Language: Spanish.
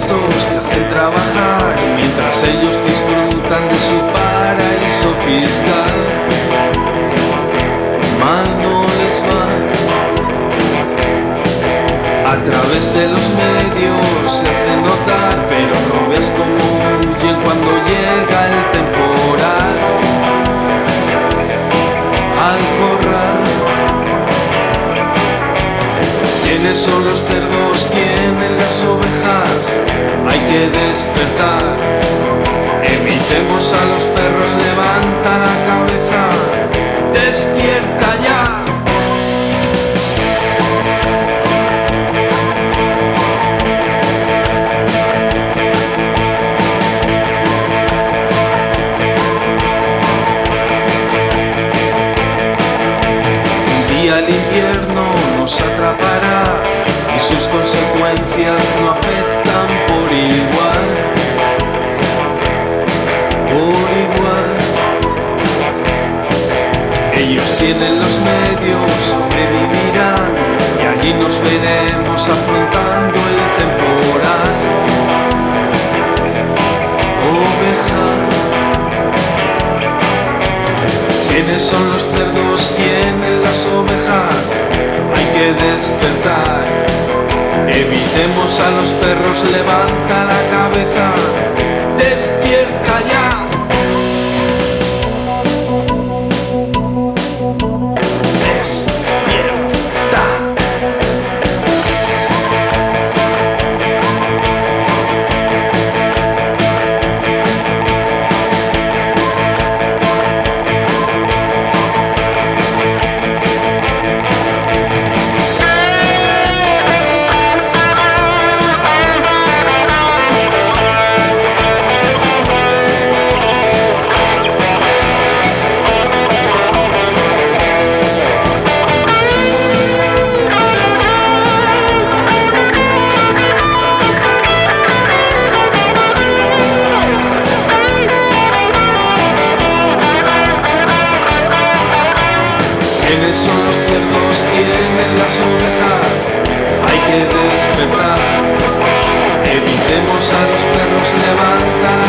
impuestos te hacen trabajar mientras ellos disfrutan de su paraíso fiscal. Mal no les va. A través de los medios se hace notar, pero no ves cómo huyen cuando llega el temporal al corral. ¿Quiénes son los cerdos? ¿Quiénes las ovejas? Hay que despertar. Evitemos a los perros, levanta la cabeza, despierta ya. El invierno nos atrapará y sus consecuencias no afectan por igual, por igual. Ellos tienen los medios, sobrevivirán y allí nos veremos afrontando el temporal. Ovejas. ¿Quiénes son los cerdos? ¿Quiénes las ovejas? Hay que despertar. Evitemos a los perros, levanta la cabeza, despierta ya. Despierta. ¿Quiénes son los cerdos? ¿Quiénes las ovejas? Hay que despertar. Evitemos a los perros, levanta